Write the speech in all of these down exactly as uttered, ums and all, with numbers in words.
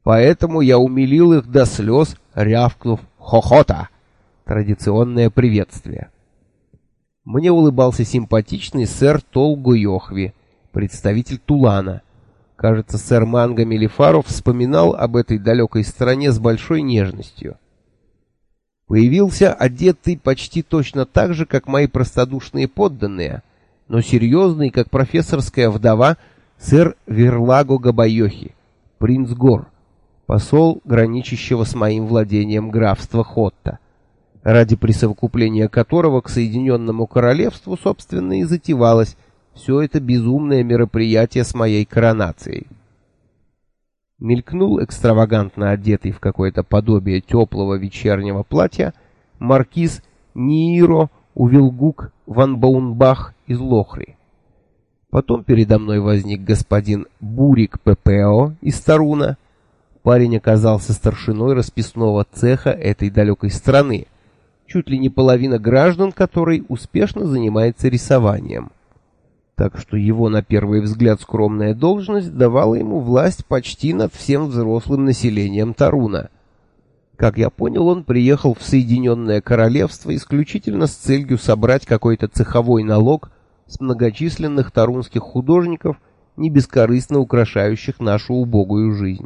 Поэтому я умилил их до слез, рявкнув «Хохота!» — традиционное приветствие. Мне улыбался симпатичный сэр Толго Йохви, представитель Тулана. Кажется, сэр Манго Мелифаров вспоминал об этой далекой стране с большой нежностью. Появился одетый почти точно так же, как мои простодушные подданные, но серьезный, как профессорская вдова, сэр Верлаго Габайохи, принц Гор, посол, граничащего с моим владением графства Хотта, ради присовокупления которого к Соединенному Королевству, собственно, и затевалось все это безумное мероприятие с моей коронацией. Мелькнул экстравагантно одетый в какое-то подобие теплого вечернего платья маркиз Нииро Увилгук ван Баунбах из Лохри. Потом передо мной возник господин Бурик Пепео из Таруна. Парень оказался старшиной расписного цеха этой далекой страны, чуть ли не половина граждан которой успешно занимается рисованием. Так что его на первый взгляд скромная должность давала ему власть почти над всем взрослым населением Таруна. Как я понял, он приехал в Соединенное Королевство исключительно с целью собрать какой-то цеховой налог с многочисленных тарунских художников, не бескорыстно украшающих нашу убогую жизнь.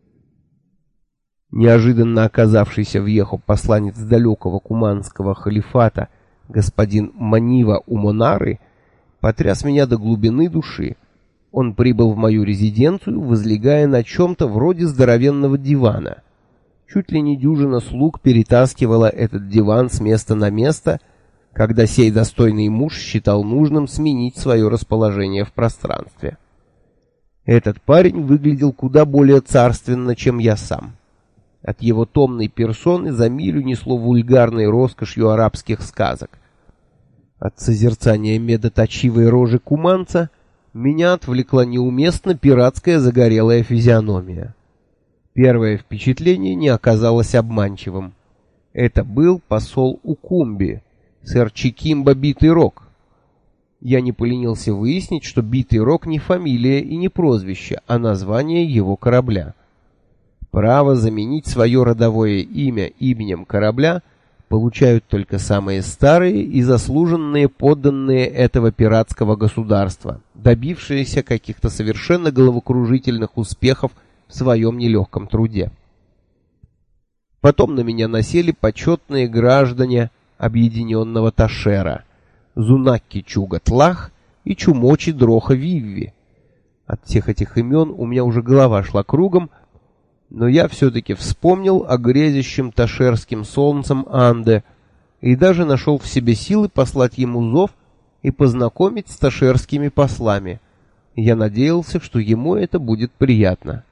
Неожиданно оказавшийся в Ехо посланец далекого куманского халифата господин Манива Умонары потряс меня до глубины души. Он прибыл в мою резиденцию, возлегая на чем-то вроде здоровенного дивана. Чуть ли не дюжина слуг перетаскивала этот диван с места на место, когда сей достойный муж считал нужным сменить свое расположение в пространстве. Этот парень выглядел куда более царственно, чем я сам. От его томной персоны за милю несло вульгарной роскошью арабских сказок. От созерцания медоточивой рожи куманца меня отвлекла неуместно пиратская загорелая физиономия. Первое впечатление не оказалось обманчивым. Это был посол Укумби, сэр Чикимба Битый Рог. Я не поленился выяснить, что Битый Рог не фамилия и не прозвище, а название его корабля. Право заменить свое родовое имя именем корабля получают только самые старые и заслуженные подданные этого пиратского государства, добившиеся каких-то совершенно головокружительных успехов в своем нелегком труде. Потом на меня насели почетные граждане объединенного Ташера, Зунакки Чугатлах и Чумочи Дроха Вивви. От всех этих имен у меня уже голова шла кругом, но я все-таки вспомнил о грезящем ташерским солнцем Анде и даже нашел в себе силы послать ему зов и познакомить с ташерскими послами. Я надеялся, что ему это будет приятно.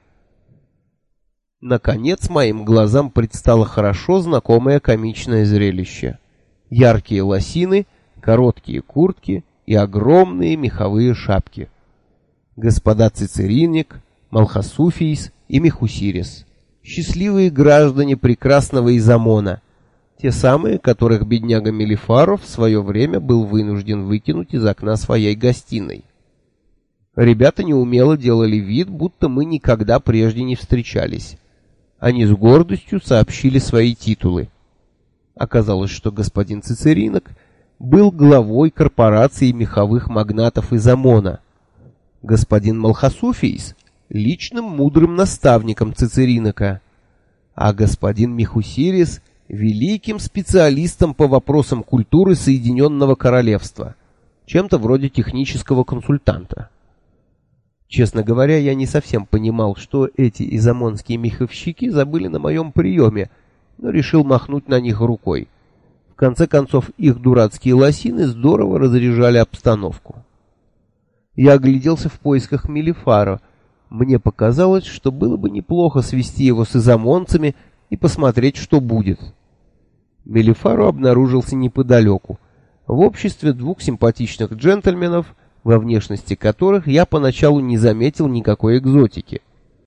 Наконец моим глазам предстало хорошо знакомое комичное зрелище. Яркие лосины, короткие куртки и огромные меховые шапки. Господа Цицериник, Малхасуфийс и Мехусирис. Счастливые граждане прекрасного Изамона. Те самые, которых бедняга Мелифаров в свое время был вынужден выкинуть из окна своей гостиной. Ребята неумело делали вид, будто мы никогда прежде не встречались. Они с гордостью сообщили свои титулы. Оказалось, что господин Цицеринок был главой корпорации меховых магнатов Изамона. Господин Малхасуфийс личным мудрым наставником Цицеринока, а господин Мехусирис великим специалистом по вопросам культуры Соединенного Королевства, чем-то вроде технического консультанта. Честно говоря, я не совсем понимал, что эти изамонские меховщики забыли на моем приеме, но решил махнуть на них рукой. В конце концов, их дурацкие лосины здорово разряжали обстановку. Я огляделся в поисках Мелифара. Мне показалось, что было бы неплохо свести его с изамонцами и посмотреть, что будет. Мелифаро обнаружился неподалеку, в обществе двух симпатичных джентльменов, во внешности которых я поначалу не заметил никакой экзотики.